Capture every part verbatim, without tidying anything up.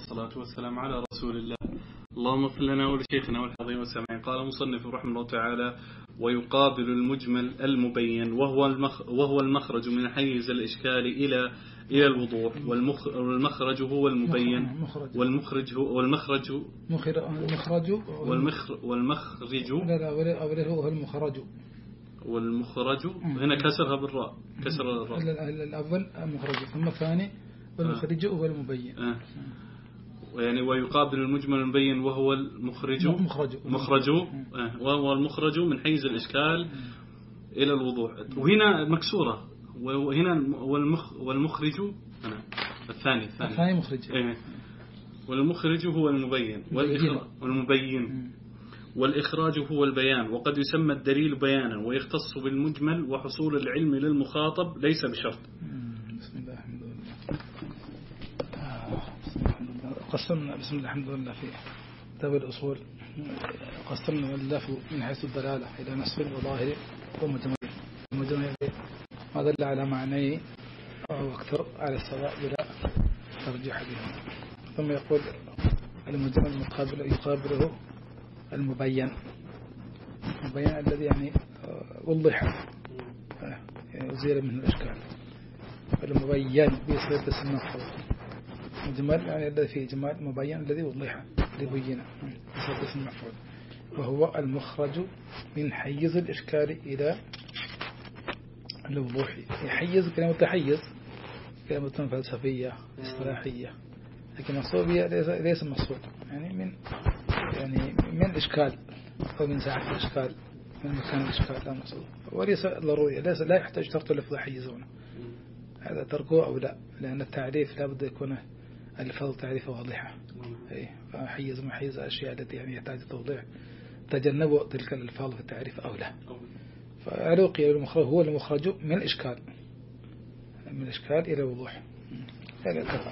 والصلاة والسلام على رسول الله. اللهم اغفر لنا ولشيخنا والحاضرين والسامعين. قال مصنف رحمه الله تعالى: ويقابل المجمل المبين وهو وهو المخرج من حيز الإشكال إلى إلى الوضوح، والمخرج هو المبين، والمخرج هو والمخرج المخرج والمخرج والمخرج لا لا ولا هو المخرج والمخرج هنا كسرها بالراء، كسر الراء. الأول المخرج ثم الثاني والمخرج هو المبين. آه. يعني ويقابل المجمل المبين وهو المخرج مخرج مخرج آه. وهو المخرج من حيز الإشكال إلى الوضوح، وهنا مكسورة، وهنا والمخ والمخرج أنا الثاني الثاني الثاني مخرج إيه. والمخرج هو المبين والمبين والإخراج هو البيان، وقد يسمى الدليل بيانا ويختص بالمجمل، وحصول العلم للمخاطب ليس بشرط. بسم الله الحمد لله. قسمنا بسم الله الحمد لله في كتاب الأصول، قسمنا واللف من حيث الدلالة إلى نصب وظاهر ومجمل. المجمل ما دل على معنيه أو أكثر على السواء بلا ترجيح بهم. ثم يقول المجمل المقابل يقابله المبين، المبين الذي يعني وضح يعني أزيل منه الإشكال. المبين بيصير اسم مفعول، مجمل يعني الذي فيه جمال، مبين الذي وضح لبينه بيصير اسم مفعول. وهو المخرج من حيز الإشكال إلى الوضوح. يحيز كلمة تحيز كلمة فلسفية اصطلاحية، لكن مقصودية ليس مقصود يعني من يعني من الإشكال أو من ساعة الإشكال، من مكان الإشكال لا مقصود، وليس ضروري، ليس لا يحتاج شرط لفظ حيزونه، هذا تركه أو لا، لأن التعريف لا بد يكون الفظ تعريف واضحة. أي فحيز ما حيز أشياء التي يعني يحتاج توضيح، تجنبوا تلك الألفاظ في التعريف أو لا. فعلوقي المخرج هو المخرج من الإشكال، من الإشكال إلى الوضوح. هذا الكفاء.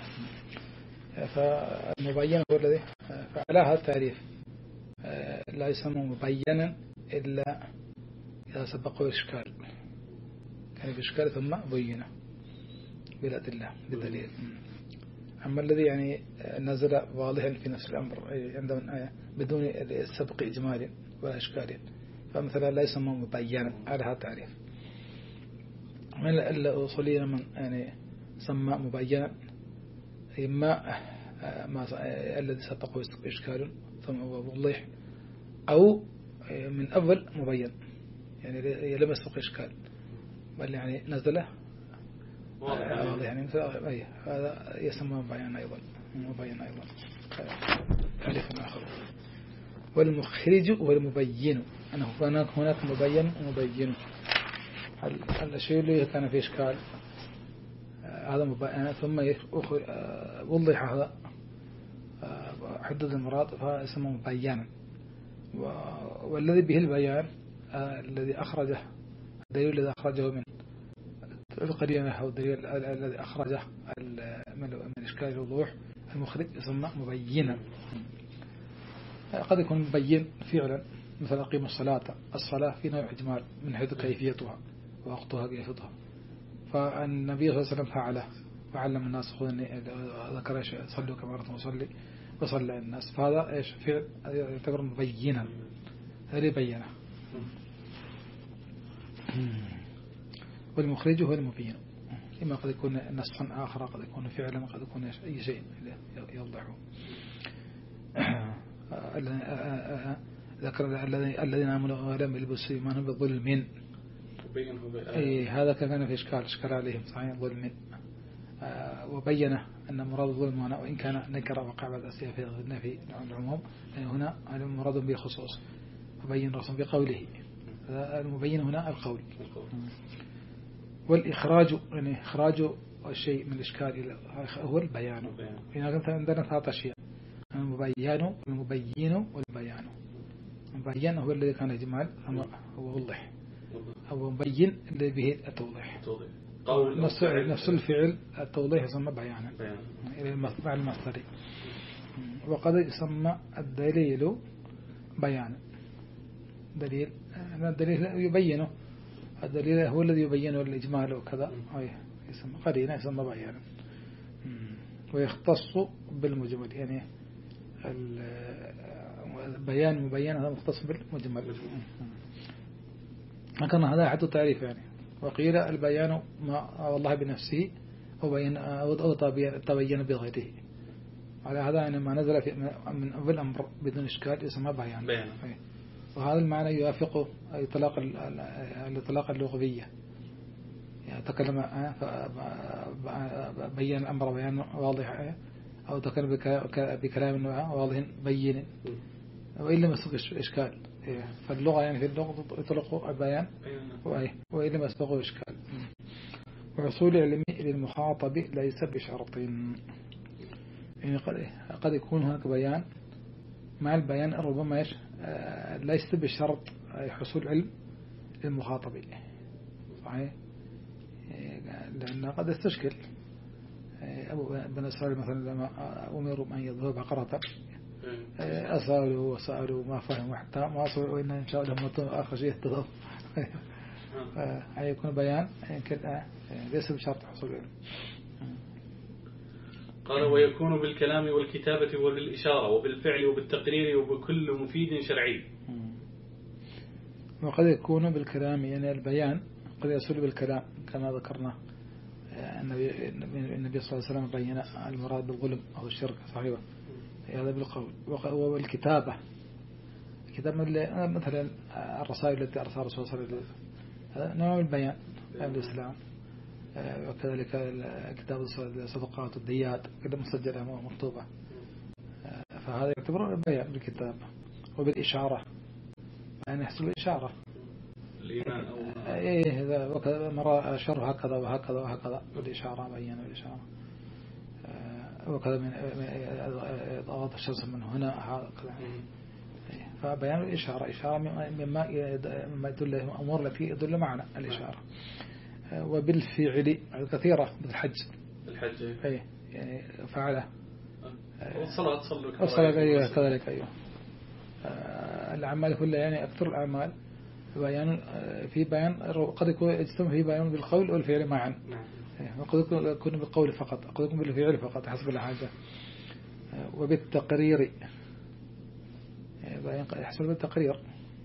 فالمبين هو الذي فعلى هذا التعريف لا يسمى مبينا إلا إذا سبقه الإشكال، كان بإشكال ثم بينه بلا أدلة بدليل. أما الذي يعني نزل واضحا في نفس الأمر عندما بدون السبق إجمال ولا إشكال، فمثلا لا يسمى مبينا على هذا التعريف. من الأصوليين من يعني سمى مبينا إما ما الذي سبقه إشكال ثم وضح، أو من أول مبين يعني لم يسبق إشكال بل يعني نزله واضح يعني مثل هذا يسمى مبين أيضا مبين أيضا تعريف آخر. والمخرج والمبين أنه هناك هناك مبين ومبين. الشيء اللي كان فيه إشكال هذا مبين ثم وضح هذا حدد المراد فاسمه مبينا. والذي به البيان الذي أخرجه الدليل الذي أخرجه من القرينة أو الدليل الذي أخرجه من إشكال الوضوح المخرج يسمى مبينا. قد يكون مبين فعلا مثل أقيم الصلاة، الصلاة في نوع إجمال من حيث كيفيتها ووقتها كيفيتها، فالنبي صلى الله عليه وسلم فعله وعلم الناس خذني ذكر شيء صلوا كما رأيتم أصلي وصلى الناس، فهذا إيش فعل يعتبر مبينا هذا بينه. والمخرج هو المبين، إما قد يكون نصا آخر، قد يكون فعلا، قد يكون أي شيء يوضحه. ذكر الذين آمنوا ولم يلبسوا إيمانهم بظلم، إيه هذا كان في إشكال إشكال عليهم صحيح ظلم، وبين أن مراد الظلم هنا وإن كان نكر وقع بعد أسيا في النفي العموم، يعني هنا مراد بالخصوص، وبين رسم بقوله، المبين هنا القول. والإخراج يعني إخراج الشيء من الإشكال هو البيان. هنا كنت عندنا ثلاث أشياء: المبين والمبين والبيان. المبين هو الذي كان إجمال هو وضح، هو مبين الذي به التوضيح. نفس نفس الفعل التوضيح يسمى بيانا إلى مع المصدر. وقد يسمى الدليل بيانا، دليل الدليل يبينه، الدليل هو الذي يبينه الإجمال وكذا، يسمى قرينة يسمى بيانا. ويختص بالمجمل، يعني البيان مبين هذا مختص بالمجمل. لكن هذا حد التعريف يعني. وقيل البيان ما والله بنفسه أو بين أو تبين بغيره. على هذا يعني ما نزل في من أول الأمر بدون إشكال يسمى بيان. بيان. وهذا المعنى يوافق الإطلاق الإطلاق اللغوية، يعني تكلم بين الأمر بيان واضح، أو تكلم بكلام واضح بين، وإلا ما يسبق إشكال. فاللغة يعني في اللغة يطلق البيان وإلا ما يسبق إشكال. وحصول علم للمخاطب ليس بشرط، يعني قد يكون هناك بيان مع البيان ربما ليس بشرط حصول علم للمخاطب، صحيح؟ لأنه قد يستشكل. أبو بن إسرائيل مثلا لما أمروا أن يذهبوا بقرة أسألوا وسألوا ما فهموا حتى ما وصلوا وإن إن شاء الله مطلوب آخر شيء يتضاف. يكون بيان يمكن ليس بشرط حصول علم. قال ويكون بالكلام والكتابة وبالإشارة وبالفعل وبالتقرير وبكل مفيد شرعي. وقد يكون بالكلام يعني البيان قد يصل بالكلام كما ذكرنا. النبي النبي صلى الله عليه وسلم بين المراد بالظلم أو الشرك، صحيح؟ هذا بالقول. والكتابة كتاب مثلا الرسائل التي أرسل الرسول صلى الله عليه وسلم هذا نوع من البيان عن الإسلام. وكذلك كتاب الصدقات والديات كده مسجلة ومكتوبة، فهذا يعتبر بيان بالكتاب. وبالإشارة يعني يحصل الإشارة الإيمان أو إيه هذا وكذا مرة أشار هكذا وهكذا وهكذا بالإشارة بيان بالإشارة. وكذا من ضغط الشمس من هنا هكذا. فبيان الإشارة إشارة مما مما يدل أمور التي يدل معنى الإشارة. وبالفعل كثيرة بالحج الحج أي يعني فعله. والصلاة صلوا الصلاة أيوة كذلك أيوة. الأعمال كلها يعني أكثر الأعمال بيان، في بيان قد يكون يجتمع في بيان بالقول والفعل معا، وقد يكون بالقول فقط، قد يكون بالفعل فقط حسب الحاجة. وبالتقرير بيان يحصل بالتقرير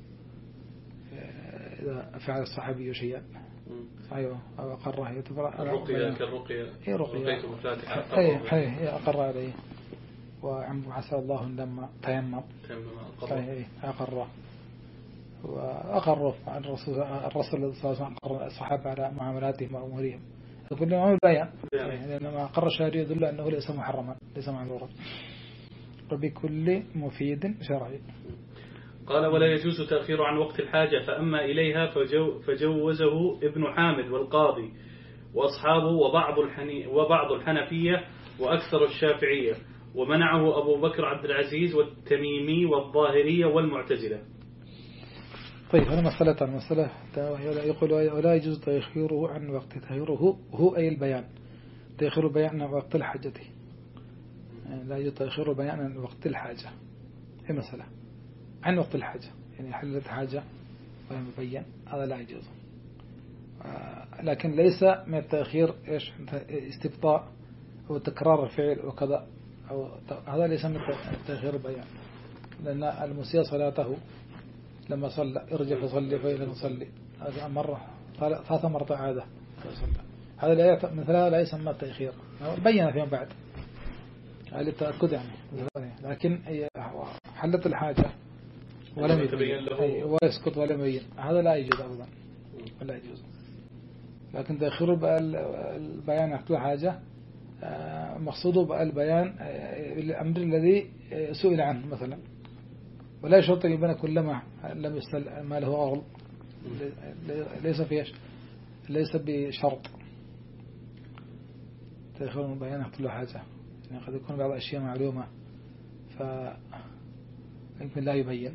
إذا فعل الصحابي شيئا، أيوة أو أقره يعتبر الرقية كالرقية هي رقية مفاتحة أي هي أقر عليه. وعم عسى الله لما تيمم أي أقره وأقره عن الرسول الرسول صلى الله عليه وسلم أقر الصحابة على معاملاتهم وأمورهم كلهم بيان، لأنما أقر الشهادة يدل أنه ليس محرما ليس معذورا. وبكل مفيد شرعي. قال ولا يجوز تأخير عن وقت الحاجة، فأما إليها فجو فجوزه ابن حامد والقاضي وأصحابه وبعض الحني وبعض الحنفية وأكثر الشافعية، ومنعه أبو بكر عبد العزيز والتميمي والظاهرية والمعتزلة. طيب هذا مسألة المسألة يقول ولا يجوز تأخيره عن وقت تأخيره هو أي البيان تأخير بيان عن وقت الحاجة، لا يجوز تأخير بيان عن وقت الحاجة. هي مسألة عن وقت الحاجة يعني حلت حاجة ولا مبين هذا لا يجوز. لكن ليس من التأخير إيش استبطاء أو تكرار الفعل وكذا أو هذا ليس من التأخير البيان، لأن المسيء صلاته لما صلى ارجع فصلي فإذا نصلي هذا مرة ثلاث مرات عادة هذا لا مثل هذا لا يسمى التأخير، بين فيما بعد على التأكد يعني. لكن حلت الحاجة ولم يبين ويسكت ولم يبين هذا لا يجوز أبدا ولا يجوز. لكن تأخير البيان عن كل حاجة مقصوده بالبيان الأمر الذي سئل عنه مثلا، ولا يشرط أن يبين كلما لم يسأل ما له غرض، ليس فيه ليس بشرط تأخير البيان عن كل حاجة. يعني قد يكون بعض الأشياء معلومة فيمكن لا يبين،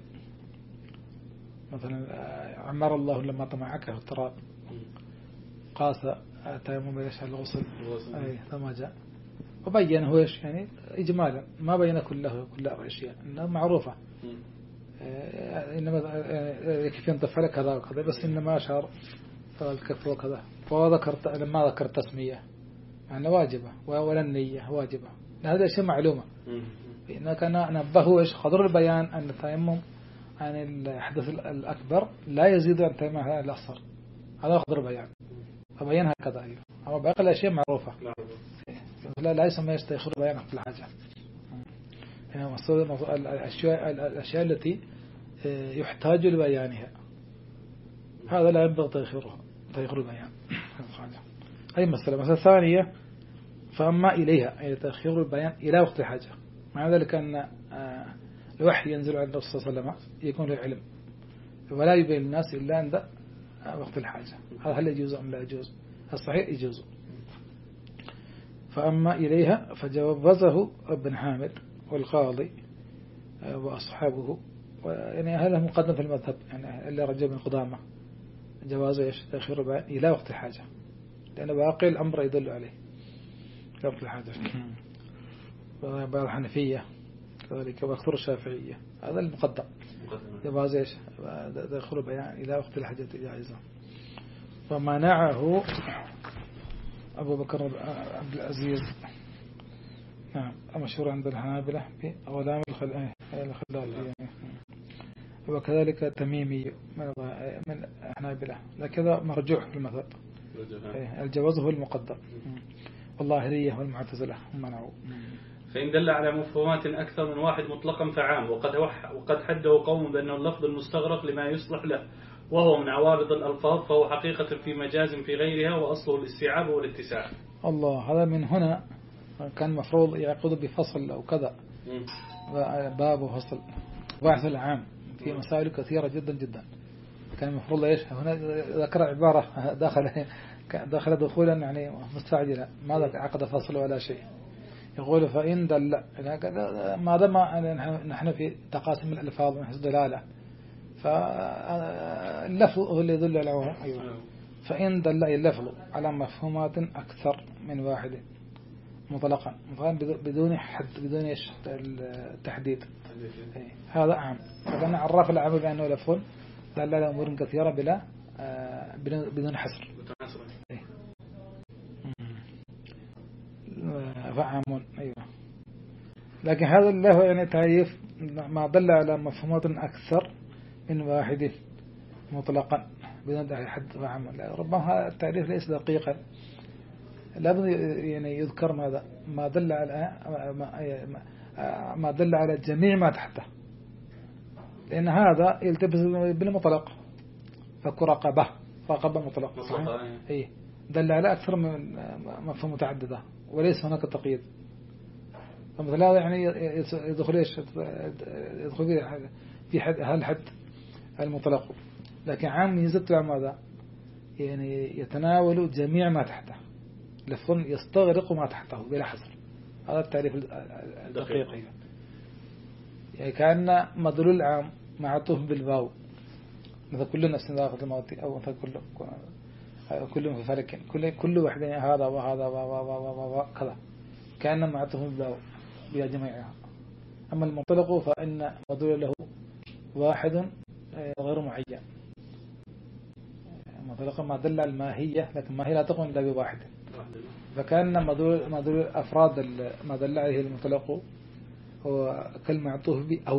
مثلا عمر الله لما طمعك في التراب قاس تيمم ليش على الغسل أي ثم جاء وبين هو إيش يعني إجمالا ما بين كله كل الأشياء إنها معروفة، إنما يكفي أن تفعل كذا وكذا بس إنما أشار فالكف وكذا. فذكرت لما ذكرت تسمية يعني واجبة ولا النية واجبة هذا شيء معلومة. إن كان نبهوا إيش خضر البيان أن التيمم عن الحدث الأكبر لا يزيد عن التيمم على الأصغر. هذا خضر البيان فبين هكذا. أيوه أما باقي الأشياء معروفة لا لا يسمى يستيخر البيان في الحاجة. يعني الأشياء الأشياء التي يحتاج لبيانها هذا لا ينبغي تيخيرها تيخير البيان. أي مسألة. مسألة ثانية فأما إليها أي تأخير البيان إلى وقت الحاجة. مع ذلك أن الوحي ينزل على الرسول صلى الله عليه وسلم يكون له علم ولا يبين الناس إلا عند وقت الحاجة. هذا هل يجوز أم لا يجوز؟ الصحيح يجوز. فأما إليها فجوزه ابن حامد والقاضي وأصحابه يعني هذا مقدم في المذهب يعني اللي رجع من قدامه جوازه إيش تأخير البيان إلى وقت الحاجة لأن باقي الأمر يدل عليه وقت الحاجة. بعض الحنفية كذلك وأكثر الشافعية هذا المقدم جواز إيش تأخير البيان إلى وقت الحاجة جائزة. فمنعه أبو بكر عبد العزيز نعم مشهور عند الحنابلة بغلام الخلال وكذلك تميمي من الحنابلة لكذا مرجوح في المذهب. الجواز هو المقدم. والظاهرية والمعتزلة منعوا. فإن دل على مفهومات أكثر من واحد مطلقا فعام وقد وقد حده قوم بأنه اللفظ المستغرق لما يصلح له وهو من عوارض الألفاظ فهو حقيقة في مجاز في غيرها وأصله الاستيعاب والاتساع. الله هذا من هنا كان مفروض يعقد بفصل أو كذا باب وفصل باحث العام في مسائل كثيرة جدا جدا. كان المفروض إيش هنا ذكر عبارة داخل داخل دخولا يعني مستعجلة ماذا عقد فصل ولا شيء. يقول فإن دل ما دام نحن في تقاسم الألفاظ من حيث دلالة فاللفظ هو اللي يدل على العموم. أيوة. فإن دل اللفظ على مفهومات أكثر من واحد مطلقا بدون حد بدون إيش التحديد هذا عام. فكان عرف العام بأنه لفظ دل على أمور كثيرة بلا بدون حصر فعام. أيوة. لكن هذا له يعني تعريف ما دل على مفهومات أكثر من واحد مطلقا بدون حد فعام. ربما هذا التعريف ليس دقيقا لابد يعني يذكر ماذا ما دل على ما دل على جميع ما تحته لأن هذا يلتبس بالمطلق فكرقبة رقبة مطلق أي دل على أكثر من مفهوم متعددة وليس هناك تقييد. فمثل هذا يعني يدخل إيش يدخل في حد هالحد المطلق. لكن عام يزد على ماذا يعني يتناول جميع ما تحته لفظ يستغرق ما تحته بلا حصر. هذا التعريف الدقيق. يعني كأن مدلول العام معطوف بالواو مثل كل نفس ذاقت الموت أو مثل كل كل فلك كل كل واحد هذا وهذا وكذا كأن معطوف بالواو بجميعها. أما المطلق فإن مدلول له واحد غير معين. مطلق ما دل على الماهية لكن ما هي لا تكون إلا بواحد. فكان مدلول مدلول أفراد ما دل عليه المطلق هو كالمعطوف بأو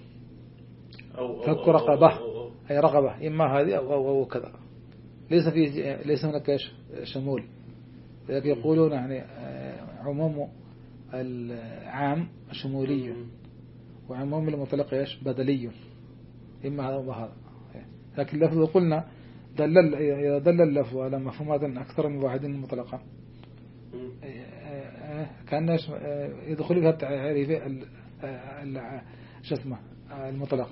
فك رقبة أي رقبة إما هذه أو أو, أو كذا ليس في ليس هناك شمول. لذلك يقولون يعني عموم العام شمولي وعموم المطلق إيش بدلي إما هذا وهذا. لكن اللفظ قلنا دل إذا دل اللفظ على مفهومات أكثر من واحد مطلقا كان يدخل بها التعريف شو اسمه المطلق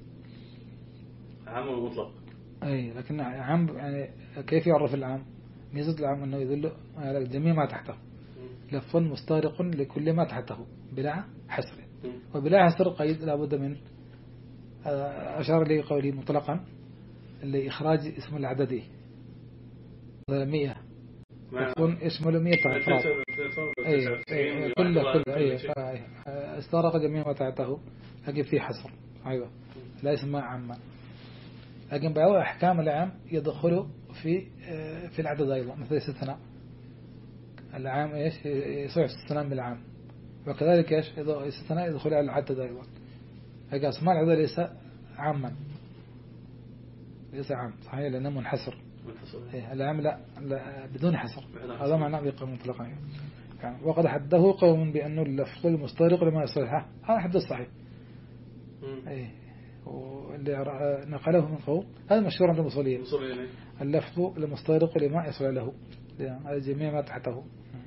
عام المطلق. أي لكن عام يعني كيف يعرف العام؟ ميزة العام أنه يدل على جميع ما تحته لفظ مستغرق لكل ما تحته بلا حصر. وبلا حصر قيد لابد من أشار لي قولي مطلقا لإخراج اسم العددي مئة يكون اسم المئة أفراد أي كله كله أي استغرق جميع ما تحته لكن في حصر. أيوة لا اسم عامة. لكن بعض أحكام العام يدخل في في العدد أيضا مثل الاستثناء. العام إيش يصير استثناء بالعام وكذلك إيش إذا استثناء يدخل على العدد أيضا. هذا اسماء العدد ليس عاما، ليس عام صحيح لأنه منحصر. إيه العام لا, لا بدون حصر، هذا معناه بقى مطلقا يعني. وقد حده قوم بأنه اللفظ المستغرق لما يصلحه، هذا حد الصحيح. إيه واللي نقله من قوم هذا مشهور عند المصلين، اللفظ المستغرق لما يصل له، هذا جميع ما تحته.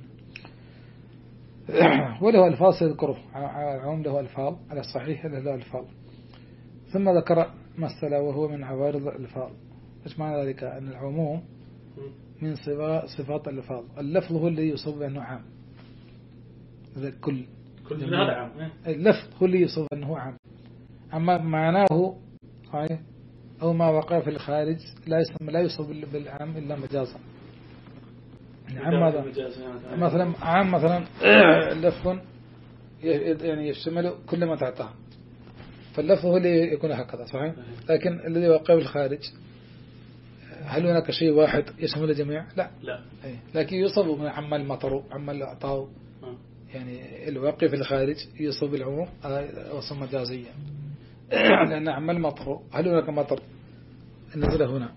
وله الفاظ يذكره العموم، له الفاظ على الصحيح له الفاظ. ثم ذكر مسألة وهو من عوارض الألفاظ. إيش معنى ذلك؟ أن العموم من صفات الألفاظ، اللفظ هو الذي يصف بأنه عام، هذا كل كل هذا عام، اللفظ هو الذي يصف بأنه عام، أما معناه صحيح أو ما وقع في الخارج لا يسمى لا يصف بالعام إلا مجازا. عام ماذا؟ مثلا عام مثلا لفظ يعني يشتمل كل ما تحته، فاللفظ هو اللي يكون هكذا صحيح. لكن الذي وقع في الخارج هل هناك شيء واحد يشمل الجميع؟ لا لا. لكن يصب من عم المطر عم الأعطاء، يعني الواقع في الخارج يصب بالعموم وصف مجازيا. لأن عم المطر هل هناك مطر نزل هنا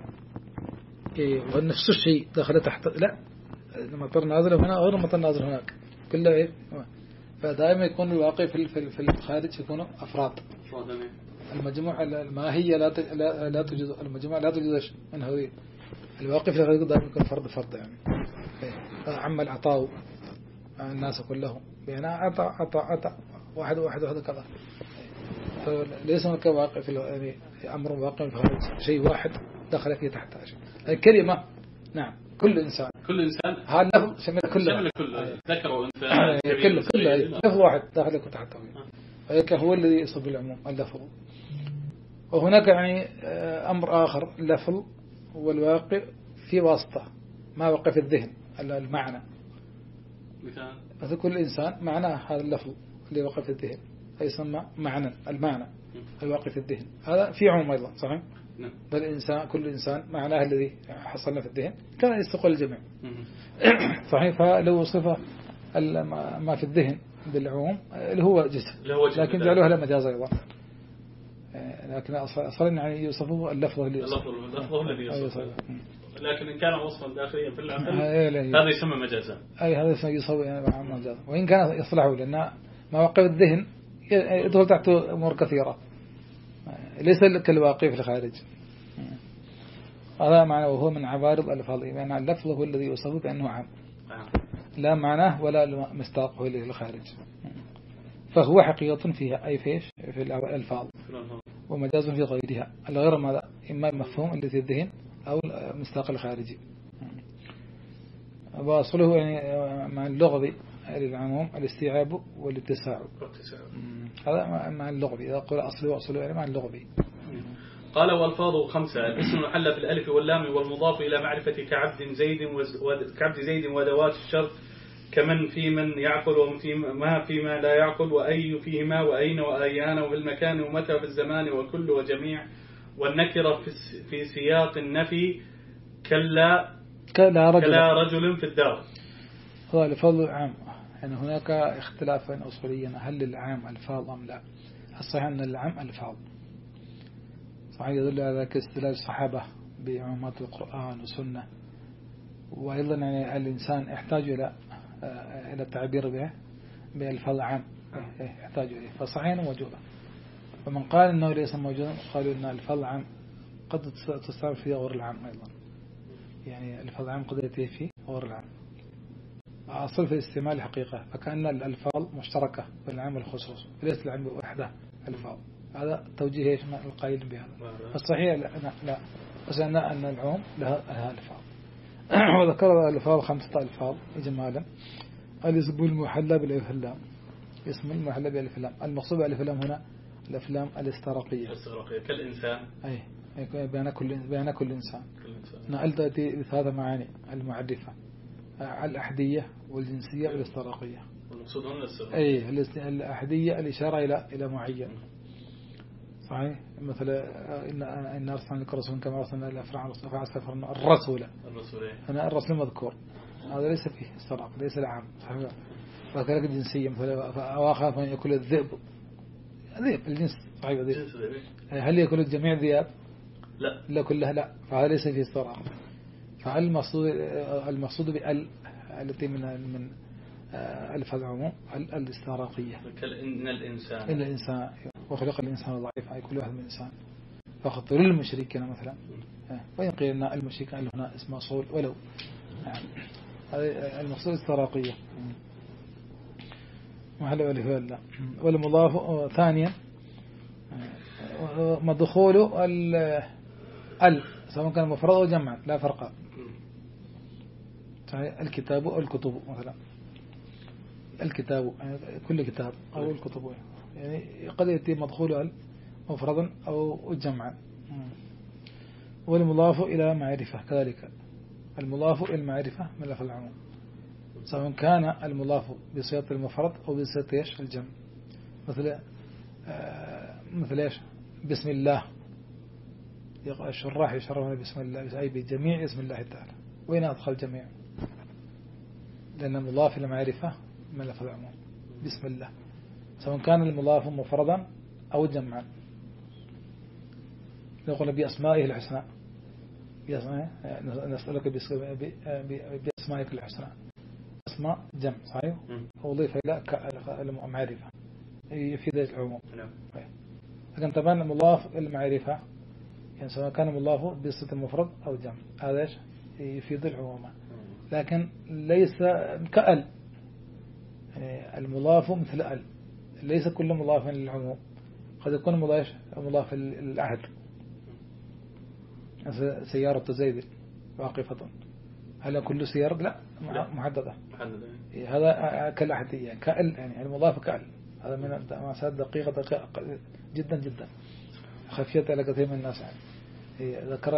ونفس الشيء دخل تحت؟ لا، المطر نازل هنا غير المطر نازل هناك كله إيه. فدائما يكون الواقع في في الخارج يكون أفراد. المجموعة الماهية لا لا لا توجد، المجموعة لا توجد من هذه الواقع في الخارج دائما يكون فرد فرد يعني. عم العطاء الناس كلهم بين عطاء عطاء عطاء واحد واحد واحد كذا. فليس هناك واقع في يعني أمر واقع في الخارج شيء واحد دخل فيه تحت شيء. الكلمة نعم كل إنسان كل إنسان هذا لفظ شمل كله، شمل كله ذكر وأنثى كله كله لفظ واحد داخل تحته، هيك هو الذي يصب بالعموم اللفظ. وهناك يعني أمر آخر اللفظ والواقع في واسطة ما وقع في الذهن المعنى. مثال مثل كل إنسان معناه هذا اللفظ اللي وقع في الذهن يسمى معنى، المعنى الواقع في الذهن هذا في عموم أيضا صحيح. بل إنسان كل إنسان معناه الذي حصلنا في الذهن كان يستقل الجميع صحيح. فلو صفة ما في الذهن بالعموم اللي هو جسم، لكن جعلوها له مجاز أيضا. لكن أصلا يعني يوصفه اللفظ اللي يوصفه اللفظ الذي يوصفه، لكن إن كان وصفا داخليا في العقل هذا يسمى مجازا. أي هذا يسمى يوصف يعني مجازا، وإن كان يصلحه لأن ما وقع الذهن يدخل تحته أمور كثيرة ليس كالواقع في الخارج. هذا معنى وهو من عوارض الألفاظ، يعني اللفظ هو الذي يوصف بأنه عام لا معناه ولا مستاقه إليه الخارج، فهو حقيقة فيها أي فيش في الألفاظ ومجاز في غيرها الغير ماذا إما المفهوم الذي الذهن أو المستاق الخارجي. وأصله يعني مع اللغوي للعموم الاستيعاب والاتساع، هذا مع اللغوي إذا قل أصله وأصله يعني مع اللغوي. قال والفاظ خمسة: الاسم المحل بالالف واللام والمضاف إلى معرفة كعبد زيد كعبد زيد ودوات الشرط كمن في من يعقل وفي ما فيما لا يعقل وأي فيهما وأين وأيان وفي المكان ومتى في الزمان وكل وجميع. والنكرة في سياق النفي كلا كلا رجل, كلا رجل في الدار. هو الفاظ عام، يعني هناك اختلاف أصوليا هل العام الفاظ أم لا. الصحيح أن العام الفاظ صحيح، يدل على ذلك استدلال الصحابة بعمومات القرآن والسنة، وأيضا يعني الإنسان يحتاج إلى إلى التعبير به بالفاظ عام يحتاج إليه، فصحيح موجودة. ومن قال إنه ليس موجودا قالوا إن الفاظ عام قد تستعمل في غير العام أيضا، يعني الفاظ عام قد يأتي في غير العام. أصل في الاستعمال الحقيقة فكأن الألفاظ مشتركة بين العام والخصوص وليس العام وحده الفاظ. هذا توجيه ايش القائل بهذا. الصحيح لا لا بس أن أن العموم لها الفاظ. وذكر الألفاظ خمسة ألفاظ إجمالا: الاسم المحلى بالألف واللام، اسم المحلى بالألف واللام، المقصود بالألف واللام هنا الأفلام الاستغراقية الاستغراقية كالإنسان، أي بين كل بين كل إنسان. نقلت بهذا معاني المعرفة الأحدية والجنسية والاستغراقية. والمقصود هنا الاستغراقية أي الأحدية الإشارة إلى إلى معين صحيح. مثلا إن إن أرسلنا لك رسولا كما أرسلنا إلى فرعون فعصفنا الرسول، الرسول هنا الرسول مذكور، هذا ليس فيه استغراق ليس العام صحيح. فكذلك الجنسية مثلا أو أخاف أن يأكل الذئب. ذئب الجنس صحيح ذئب. هل يأكل الجميع ذئاب؟ لا لا كلها لا، فهذا ليس فيه استراقة. فهل المقصود المقصود بال التي من من ألف العموم الاستراقية. إن الإنسان إن الإنسان وخلق الإنسان ضعيف، أي كل واحد من الإنسان. فقط للمشركين مثلا، وإن قيل أن المشركين هنا اسم موصول ولو يعني هذا المقصود استراقية. محل ولي والمضاف ثانيا مدخول ال سواء كان مفرد أو جمع لا فرق. الكتاب أو الكتب مثلا، الكتاب يعني كل كتاب أو الكتب، يعني قد يأتي مدخول مفردا أو جمعا. والمضاف إلى معرفة كذلك، المضاف إلى المعرفة من لفظ العموم، سواء كان المضاف بصيغة المفرد أو بصيغة إيش الجمع. مثل آه مثل إيش بسم الله، الشراح يشرحون بسم الله أي بجميع اسم الله تعالى. وين أدخل جميع؟ لأن المضاف إلى معرفة من لفظ العموم بسم الله، سواء كان المضاف مفردا أو جمعا. نقول بأسمائه الحسنى، نسألك بأسمائك الحسنى، أسماء جمع صحيح، وضيف إلى المعرفة يفيد العموم. لكن طبعا المضاف المعرفة يعني سواء كان مضاف بصيغة المفرد أو جمع هذا إيش يفيد العموم، لكن ليس كأل. يعني المضاف مثل أل، ليس كل مضاف للعموم، قد يكون مضاف مضاف للعهد. سيارة زيد واقفة، هل كل سيارة؟ لا محددة. هذا كالأحدية كأل، يعني المضاف كأل. هذا من المسائل دقيقة جدا جدا خفية على كثير من الناس. يعني ذكر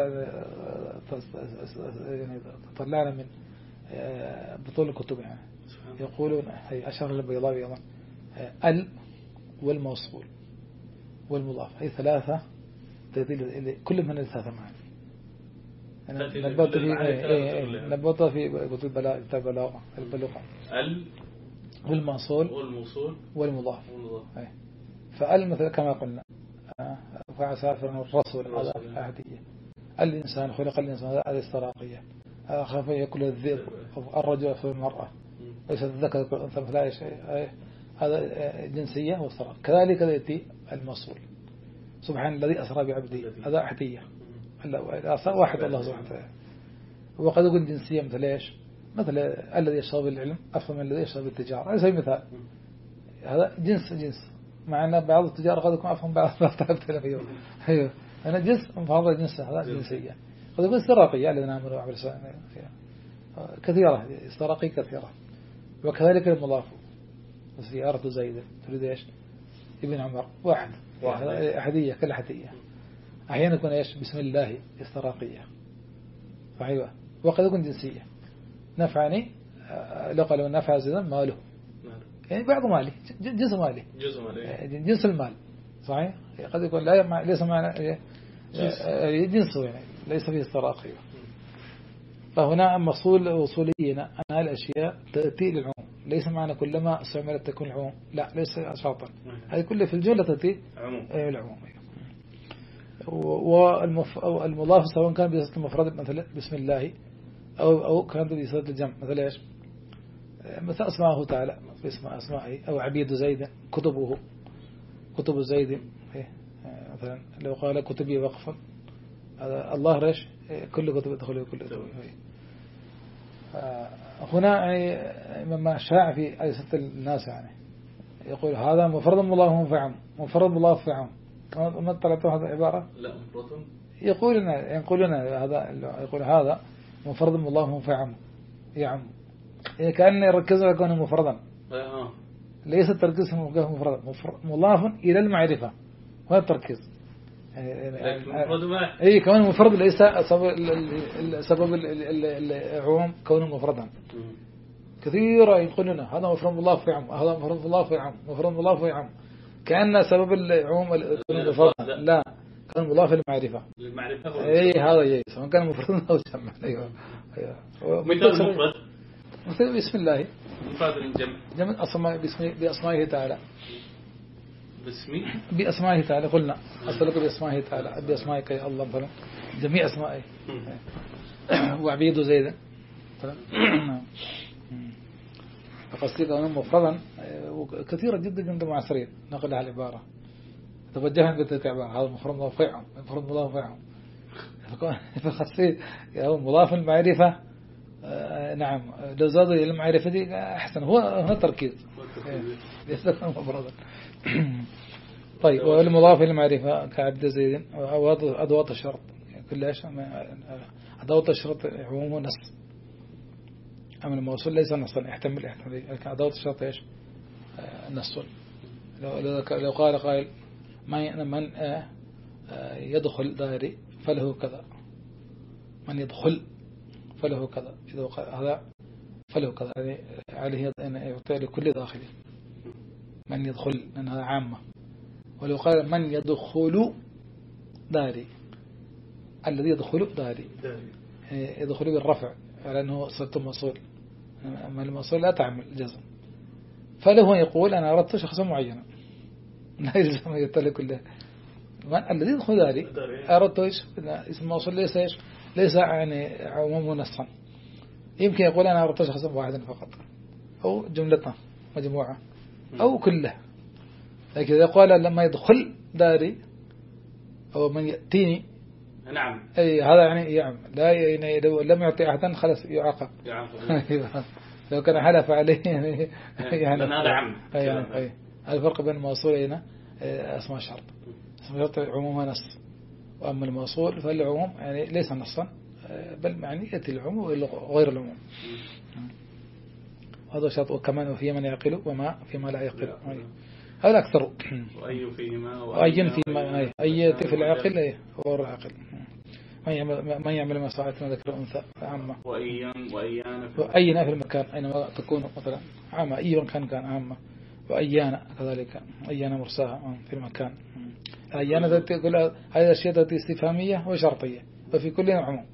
يعني طلعنا من بطول الكتب يعني يقولون هي أشهر البيضاوي أيضا ال والموصول والمضاف، هي ثلاثة كل من الثلاثة معا. نبضت في نبضت في كتب البلاغة البلاغة ال والموصول والموصول والمضاف. فال مثل كما قلنا فعسافر الرسول هذا أهدية، الإنسان خلق الإنسان هذا استراقية، أخاف يأكل الذئب، الرجل في المرأة، ليس الذكر الأنثى مثل أي شيء، هذا جنسية واستراق. كذلك يأتي الموصول سبحان الذي أسرى بعبده، هذا أحدية واحد الله سبحانه وتعالى. وقد يكون جنسية مثل إيش مثل الذي يشتغل بالعلم أفضل من الذي يشتغل بالتجارة، هذا مثال. هذا جنس جنس، مع أن بعض التجارة قد يكون أفضل بعض التجارة. أيوه أنا جنس مفضل جنس، هذا جنسية. قد يكون استراقية الذين آمنوا وعملوا الصالحات كثيرة، استراقية كثيرة. وكذلك المضاف، سيارة زيد تريد إيش ابن عمر واحد، أحدية كالأحدية. أحيانا يكون إيش بسم الله استراقية صحيح. وقد يكون جنسية، نفعني لو قالوا نفع زيدا ماله، يعني بعض مالي جنس مالي جنس مالي جنس المال صحيح. قد يكون لا ليس معنى جنسه يعني ليس فيه استراقية. فهنا مصول وصولينا أن الأشياء تأتي للعموم، ليس معنى كلما استعملت تكون العموم، لا ليس شرطا، هذه كلها في الجملة تأتي العموم. والمضاف سواء كان بصيغة المفرد مثل بسم الله أو أو كان بصيغة الجمع مثل إيش مثل أسماءه تعالى باسم أسمائه، أو عبيد زيد كتبه كتب زيد مثلا. لو قال كتبي وقفا هذا الله رش كل كتب يدخل كل كتب. هنا مما شاع في أيسة الناس يعني يقول هذا مفرد مضاف في عم، مفرد مضاف في عم. ما طلعتوا هذا عبارة؟ لا مفرد. يقولون يقولون هذا يقول هذا مفرد مضاف في عم يعم، يعني كأن يركزوا على كونه مفردا. آه. ليس التركيز مفرد مضاف إلى المعرفة، وهذا التركيز. يعني أي كونه مفرد ليس سبب سبب العموم كونه مفردا. كثيرا يقولون هذا مفرد مضاف في عم، هذا مفرد مضاف في عم، مفرد مضاف في عم، كأن سبب العموم المفرد لا كان مضاف للمعرفة. المعرفة أي هذا جيد سواء كان مفرد أو جمع. أيوة أيوة. مثال مفرد مثل بسم الله يفاد الجمع. جمع أسماء باسم بأسمائه تعالى. باسمي بأسمائه تعالى قلنا أسألك بأسمائه تعالى بأسمائك يا الله فلان جميع أسمائه وعبيد زيدا فقصدي كونه مفردا كثيرا جدا عند المعاصرين نقل على العبارة توجهنا بتلك العبارة هذا مفرد مضاف فيهم مفرد مضاف فيهم فقصدي هو مضاف المعرفة نعم لو زادوا إلى المعرفة دي أحسن هو هنا تركيز ليس مفردا. طيب والمضاف للمعرفة كعبد زيد أدوات الشرط كل إيش أدوات الشرط عموم نص أما الموصول ليس نصا يحتمل يحتمل أدوات الشرط إيش نص. لو لو قال قائل من من يدخل داري فله كذا من يدخل فله كذا إذا هذا فله كذا يعني عليه أن يعطي لكل داخل من يدخل لأنها عامة. ولو قال من يدخل داري الذي يدخل داري يدخل بالرفع على أنه صرت موصول أما الموصول لا تعمل جزم فله يقول أنا أردت شخصا معينا لا يلزم يتلي كله الذي يدخل داري أردت إيش اسم موصول ليس إيش ليس يعني عموم نصا يمكن يقول أنا أردت شخصا واحدا فقط أو جملتنا مجموعة أو كله. لكن إذا قال لما يدخل داري أو من يأتيني نعم أي هذا يعني يعم لا يعني لو لم يعطي أحدا خلاص يعاقب لو كان حلف عليه يعني يعني هذا عم يعني أي الفرق بين الموصول هنا اسمه شرط اسمه شرط عموما نص وأما الموصول فالعموم يعني ليس نصا بل يعني يأتي العموم غير العموم هذا شرط. وكمان في من يعقل وما فيما لا يعقل هذا أكثر. وأي فيهما وأي فيما أي أي في العقل أي غير العقل من يعمل ما صاحت ما ذكر أنثى عامة وأيان وأيان وأينا في المكان أينما تكون مثلا عامة أي مكان كان عامة وأيانا كذلك أيانا مرساها في المكان. أيانا تقول هذه الأشياء التي استفهامية وشرطية وفي كل عموم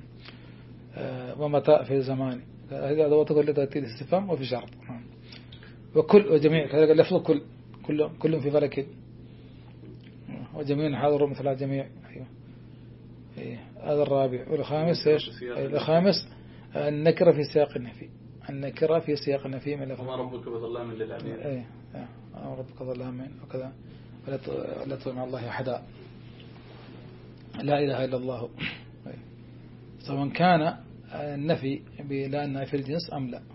ومتى في زمان هذا أدوات كل تأتي الاستفهام وفي شرط وكل وجميع كذلك لفظ كل كل كل في فلك وجميع حاضر مثل جميع. أيوه إيه هذا الرابع. والخامس إيش الخامس النكرة في سياق النفي النكرة في سياق النفي من لفظ وما ربك بظلام للعبيد إيه وما ربك بظلام وكذا ولا تطع مع الله أحدا لا إله إلا الله سواء كان النفي بلا نافي الجنس أم لا.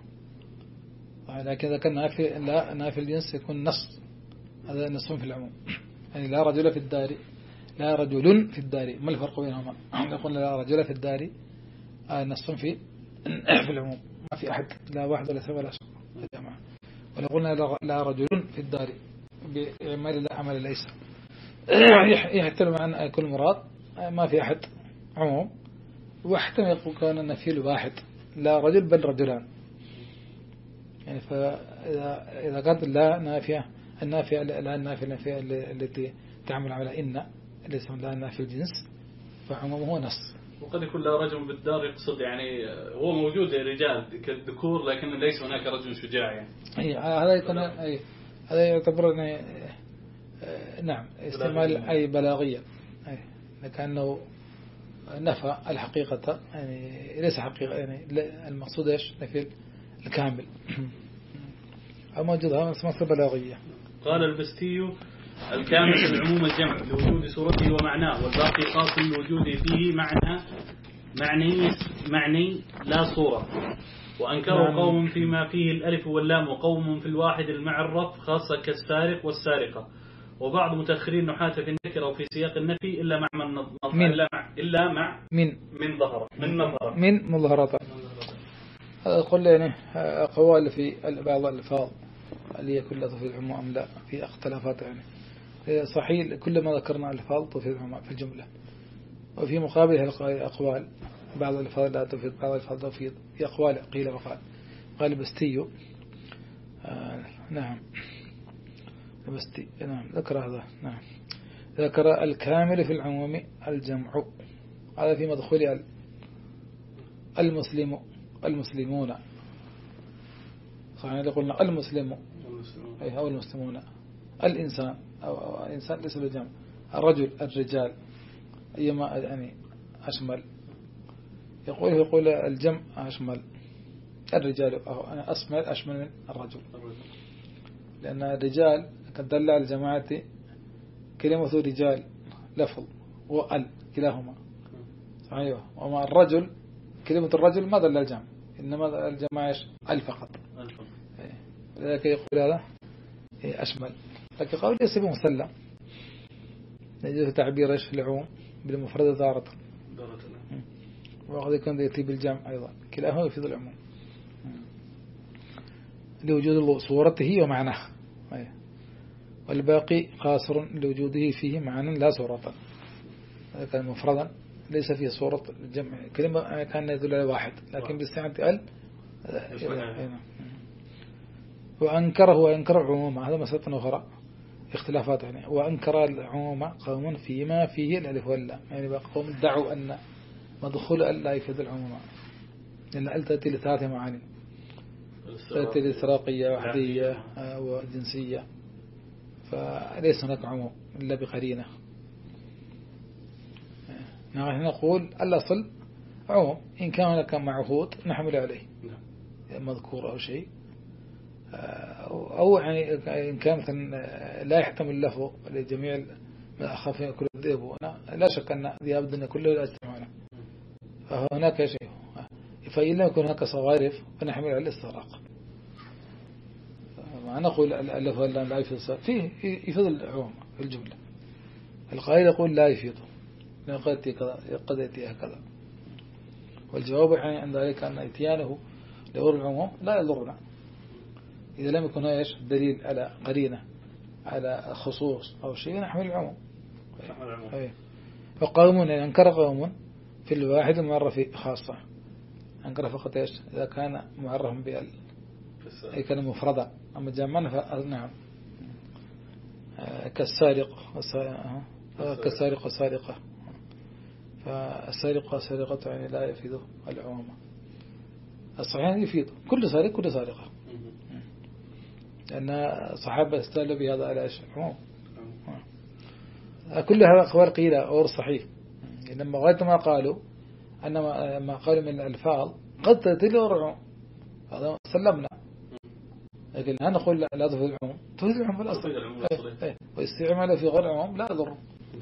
لكن إذا كان نافي لا نافي الجنس يكون نص هذا نص في العموم يعني لا رجل في الدار لا رجل في الدار ما الفرق بينهما؟ نقول لا رجل في الدار نص في في العموم ما في أحد لا واحد ولا سبعة ولا جماعة. ولا قلنا لا رجل في الدار بعمل لا عمل ليس يحتمل مع كل مراد ما في أحد عموم واحتمل يقول كان النفي الواحد لا رجل بل رجلان يعني فإذا إذا كانت لا نافية النافية لا النافية النافية التي تعمل على إن ليس لا نافية الجنس فعمومه نص. وقد يكون لا رجل بالدار يقصد يعني هو موجود رجال كالذكور لكن ليس هناك رجل شجاع يعني أي هذا يكون أي هذا يعتبر نعم استعمال أي بلاغية أي لكنه نفى الحقيقة يعني ليس حقيقة يعني المقصود إيش نفي الكامل موجود هذا اسمه بلاغية. قال البستي الكامل العموم الجمع لوجود صورته ومعناه والباقي خاص لوجود فيه معنى معني معني لا صورة. وأنكروا قوم فيما فيه الألف واللام وقوم في الواحد المعرف خاصة كالسارق والسارقة. وبعض متأخرين نحاة في النكرة وفي سياق النفي إلا مع من إلا مع إلا مع من من ظهر من نظرة من مظهرات. قل يعني أقوال في بعض الألفاظ اللي هي كلها في العموم أم لا في اختلافات يعني صحيح كل ما ذكرنا الألفاظ تفيد في الجملة وفي مقابلها أقوال بعض الألفاظ لا تفيد بعض الألفاظ تفيد في أقوال قيل وقال. قال بستي آه نعم بستي نعم ذكر هذا نعم ذكر الكامل في العموم الجمع هذا في مدخول المسلم المسلمون صحيح قلنا المسلم أي أو المسلمون الإنسان أو, أو إنسان ليس بالجمع الرجل الرجال أيما يعني أشمل يقول يقول الجمع أشمل الرجال أشمل أشمل من الرجل لأن الرجال قد دل على الجماعة كلمة رجال لفظ وال كلاهما أيوة وما الرجل كلمة الرجل ما دل الجمع إنما الجماعة ال فقط لذلك يقول هذا أشمل لكن قول ليس بمسلم يجوز تعبير إيش العموم بالمفردة دارة وقد يكون يأتي بالجمع أيضا كلاهما يفيد العموم لوجود صورته ومعناه والباقي قاصر لوجوده فيه معنى لا صورة كان مفردا ليس فيه صورة الجمع كلمة كان يدل على واحد لكن باستعانة ال وأنكره وأنكر العموم هذا مسألة أخرى اختلافات يعني وأنكر العموم قوم فيما فيه الألف واللام يعني بقى قوم ادعوا أن مدخول ال لا يفيد العموم لأن ال تأتي لثلاث معاني تأتي لإسراقية وحدية وجنسية فليس هناك عموم إلا بقرينة نحن نقول الأصل عموم إن كان هناك معهود نحمل عليه مذكور أو شيء أو يعني إن كان لا يحتمل اللفظ لجميع ما أخاف يأكل الذئب لا شك أن ذئاب الدنيا كله لا يستمعون فهناك شيء فإن لم يكن هناك صغارف فنحمل على الاستغراق ما نقول اللفظ لا يفيد فيه يفيد العموم في الجملة القائل يقول لا يفيده قد يأتي هكذا والجواب عن ذلك أن اتيانه لغير العموم لا يضرنا إذا لم يكن ايش دليل على قرينة على خصوص أو شيء نحمل العموم فقوم ينكر قوم في الواحد المعرف خاصة أنكر فقط ايش إذا كان معرفا بال أي كان مفردا أما جمعنا فنعم كالسارق كالسارق والسارقة فالسارق والسارقة يعني لا يفيد العموم الصحيح يفيد كل سارق كل سارقة لأن صحابة استدلوا بهذا على العموم كل هذا أقوال قيلة غير صحيح لما غاية ما قالوا أن ما قالوا من الألفاظ قد تدل العموم هذا سلمنا لكن لا نقول لا تفيد العموم تفيد العموم في الأصل واستعماله في غير العموم لا يضر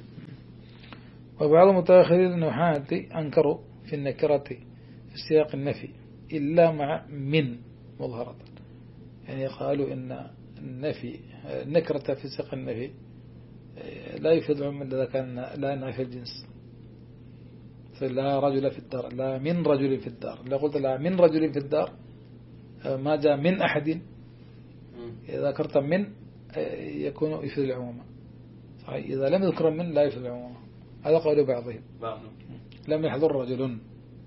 وبعض المتأخرين النحاة أنكروا في النكرة في سياق النفي إلا مع من مظهرة يعني قالوا إن النفي النكرة في سياق النفي لا يفيد العموم إذا كان لا نافي الجنس فلا رجل في الدار لا من رجل في الدار لا قلت لا من رجل في الدار ما جاء من أحد إذا ذكرت من يكون يفيد العموم صحيح إذا لم يذكر من لا يفيد العموم هذا قول بعضهم لم يحضر رجل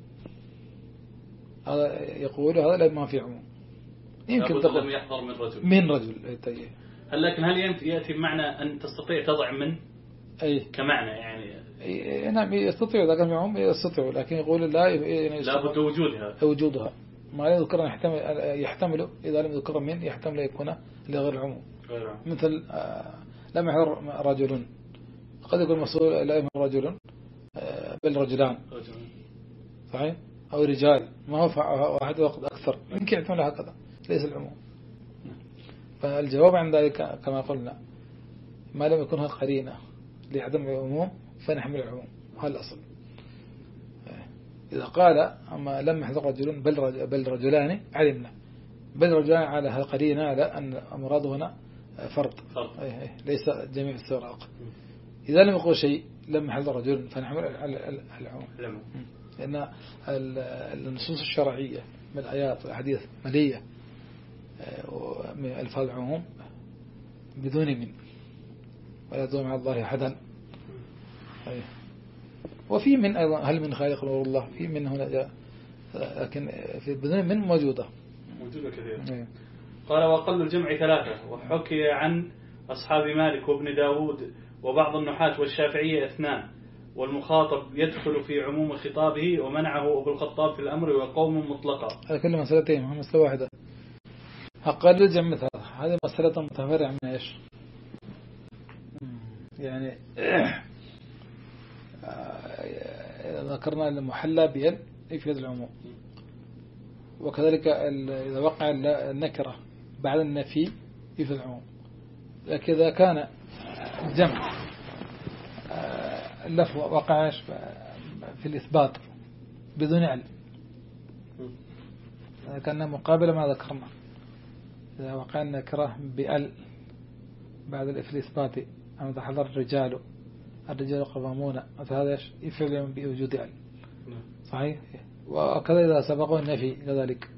هذا يقول هذا ما في عموم يمكن تقول لم يحضر من رجل من رجل هل لكن هل يأتي بمعنى أن تستطيع تضع من أي كمعنى يعني أي نعم يستطيع إذا كان معهم يستطيع لكن يقول لا يعني لا بد وجودها وجودها ما يذكر يحتمل يحتمل إذا لم يذكر من يحتمل يكون لغير العموم مثل لم يحضر رجل قد يكون مسؤول لا يحضر رجل بل رجلان صحيح أو رجال ما هو واحد وقت أكثر يمكن يحتمل هكذا ليس العموم فالجواب عن ذلك كما قلنا ما لم يكن هذا قرينة لعدم العموم فنحمل العموم هذا الأصل إذا قال أما لم يحضر رجل بل, رجل بل رجلان علمنا بل رجلان على هذا قرينة على أن المراد هنا فرد ليس جميع السراق إذا لم يقول شيء لم يحضر رجل فنحمل العموم لأن النصوص الشرعية من الآيات والحديث ملية من ألفاظ العموم بدون من ولا يدعو مع الله أحدا وفي من أيضا هل من خالق غير الله في من هنا جاء لكن في بدون من موجودة موجودة كثير قال وأقل الجمع ثلاثة وحكي عن أصحاب مالك وابن داود وبعض النحاة والشافعية اثنان والمخاطب يدخل في عموم خطابه ومنعه أبو الخطاب في الأمر وقوم مطلقا هذا كل مسألتين مسألة واحدة أقل الجمع ثلاثة. هذه مسألة متفرعة من إيش يعني ذكرنا المحلى بيل يفيد العموم، وكذلك إذا وقع النكرة بعد النفي يفيد العموم. لكن إذا كان الجمع اللفظ وقع في الإثبات بدون علم، كان مقابل ما ذكرنا. إذا وقع النكرة بأل بعد في الإثبات أما تحضر الرجال الرجال قوامون، فهذا يفعل بوجود علم صحيح. وكذا إذا سبقوا النفي كذلك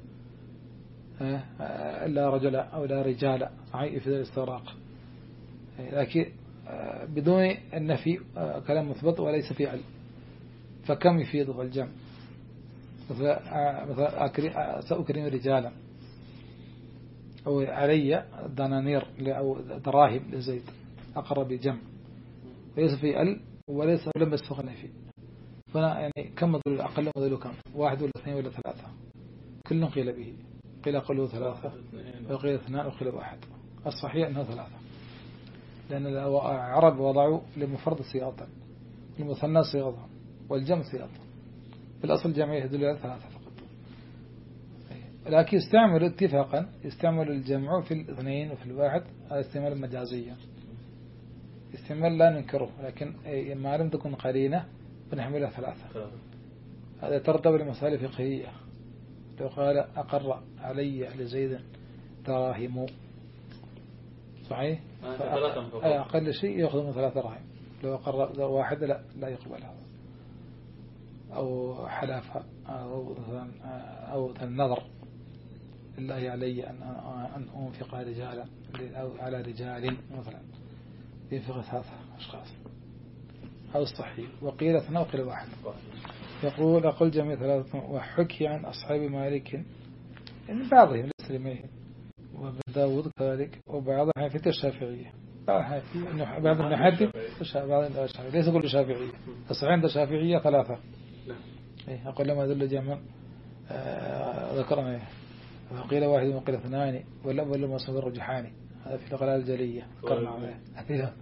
لا رجل أو لا رجال صحيح يفيد الاستغراق. لكن بدون النفي كلام مثبت وليس في علم، فكم يفيده الجمع؟ مثلا سأكرم رجالا، أو علي دنانير أو دراهم لزيد أقرب بجمع، ليس في علم وليس لم يسبق النفي. فأنا يعني كم مدل أقل مدل كم؟ واحد ولا اثنين ولا ثلاثة؟ كل قيل به، قيل أقله ثلاثة وقيل اثنان وقيل واحد. الصحيح أنه ثلاثة، لأن العرب وضعوا لمفرد صياغة، لمثنى صياغة، والجمع صياغة. في الأصل الجمع يدل على ثلاثة فقط، لكن يستعمل اتفاقا يستعمل الجمع في الاثنين وفي الواحد. هذا استعمال مجازيا، استعمال لا ننكره، لكن ما لم تكن قرينة فنحملها ثلاثة. هذا ترتب لمسائل فقهية. لو قال أقر علي لزيد دراهم صحيح، أقل شيء يأخذ من ثلاثة دراهم. لو أقر واحد لا لا يقبل هذا، أو حلافها أو أو النظر لله علي أن أن أنفق رجالا أو على رجال مثلا، ينفق ثلاثة أشخاص أو الصحيح. وقيل اثنين وقيل واحد. يقول أقول جميع ثلاثة. وحكي عن أصحاب مالك يعني بعضهم لسلميه وابن داود كذلك، وبعض حنفية الشافعية، بعض النحاتي بعض الشافعية، ليس كل شافعية. الصحيح عند الشافعية ثلاثة. أقول لما يدل جمع ذكرنا وقيل واحد وقيل اثنان والأول ما صدر رجحاني. هذا في الغلال الجلية ذكرنا عليه.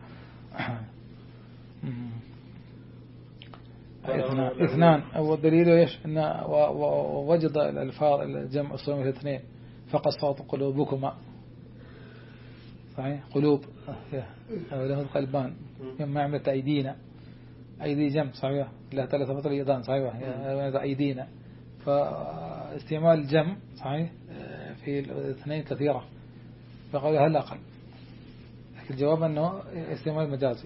اثنان. أو الدليل إيش؟ إن وجد الألفاظ الجمع الصوم الاثنين فقصت قلوبكما صحيح، قلوب له قلبان مما عملت أيدينا، أيدي جمع صحيح، لها ثلاثة مطر يدان صحيح أيدينا. فاستعمال الجمع صحيح في الاثنين كثيرة، فقال هل أقل. الجواب أنه استعمال مجازي.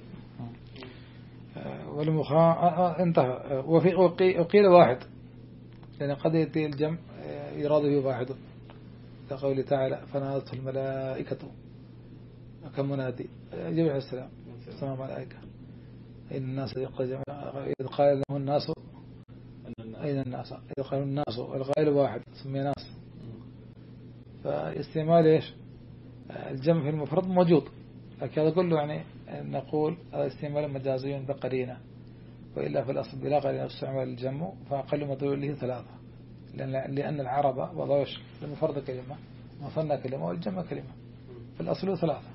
والمخاء انتهى. وفي وقيل واحد، لأن يعني قد يأتي الجمع يراد به واحد، كقوله تعالى فنادته الملائكة كم منادي جميع السلام سلام الملائكة إن الناس إذ قال له الناس أين الناس إذ قالوا الناس والقائل واحد سمي ناس. فاستعمال إيش الجمع في المفرد موجود، لكن هذا كله يعني نقول هذا استعمال مجازي بقرينة، وإلا في الأصل بلا قرينة استعمال الجمع، فأقل مدلول له ثلاثة، لأن لأن العرب وضعوش المفرد كلمة مثنى كلمة والجمع كلمة، في الأصل ثلاثة.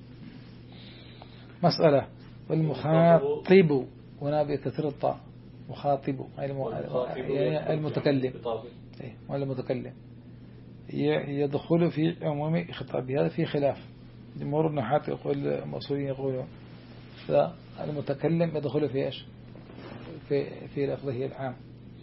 مسألة. والمخاطب هنا بكثير الطاء، مخاطب يعني المتكلم ولا المتكلم يدخل في عموم خطاب. هذا في خلاف جمهور النحاة، يقول المصريين يقولون فالمتكلم يدخل في إيش في في لفظه العام.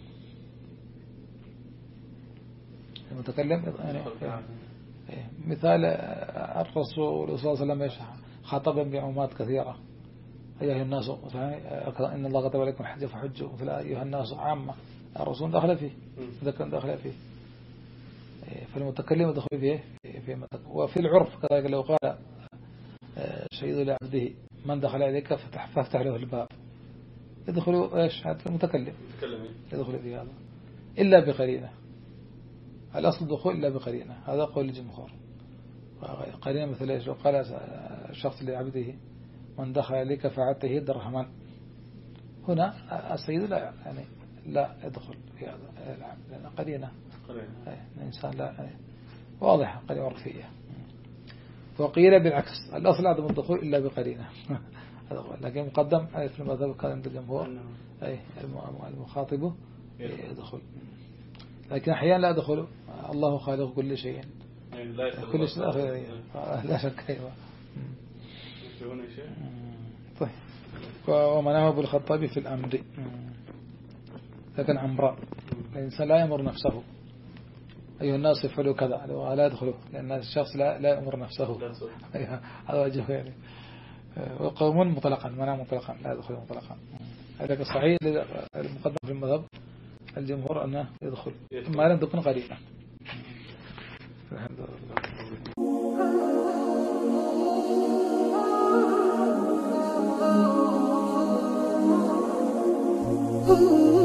المتكلم يعني مثال الرسول صلى الله عليه وسلم خاطبا بعمومات كثيرة، أيها الناس إن الله كتب عليكم الحج فحجوا، مثل أيها الناس عامة الرسول دخل فيه، إذا كان دخل فيه. فالمتكلم يدخل فيه في وفي العرف كذلك لو قال شهيد لعبده من دخل عليك فافتح له الباب، يدخل إيش هذا المتكلم يدخل في هذا إلا بقرينة. الأصل دخول إلا بقرينة، هذا قول الجمهور. قرينة مثل إيش؟ قال الشخص لعبده من دخل عليك فعدته درهما، هنا السيد لا يعني لا يدخل في هذا العام، لأن قرينة الإنسان لا يعني واضحة قرينة عرفية. وقيل بالعكس الأصل عدم الدخول إلا بقرينة لكن مقدم في المذهب كان عند الجمهور أي المخاطب يدخل، لكن أحيانا لا يدخل الله خالق كل شيء كل شيء لا شك. أيوة. طيب. ومناه أبو الخطاب في الأمر لكن عمراء الإنسان لا يأمر نفسه أيها الناس يفعلوا كذا لا يدخلوا لأن الشخص لا لا يأمر نفسه هذا وجه يعني. وقوم مطلقا منع مطلقا لا يدخل مطلقا. هذا الصحيح المقدم في المذهب الجمهور أنه يدخل ما لم تكن قريبا. الحمد لله.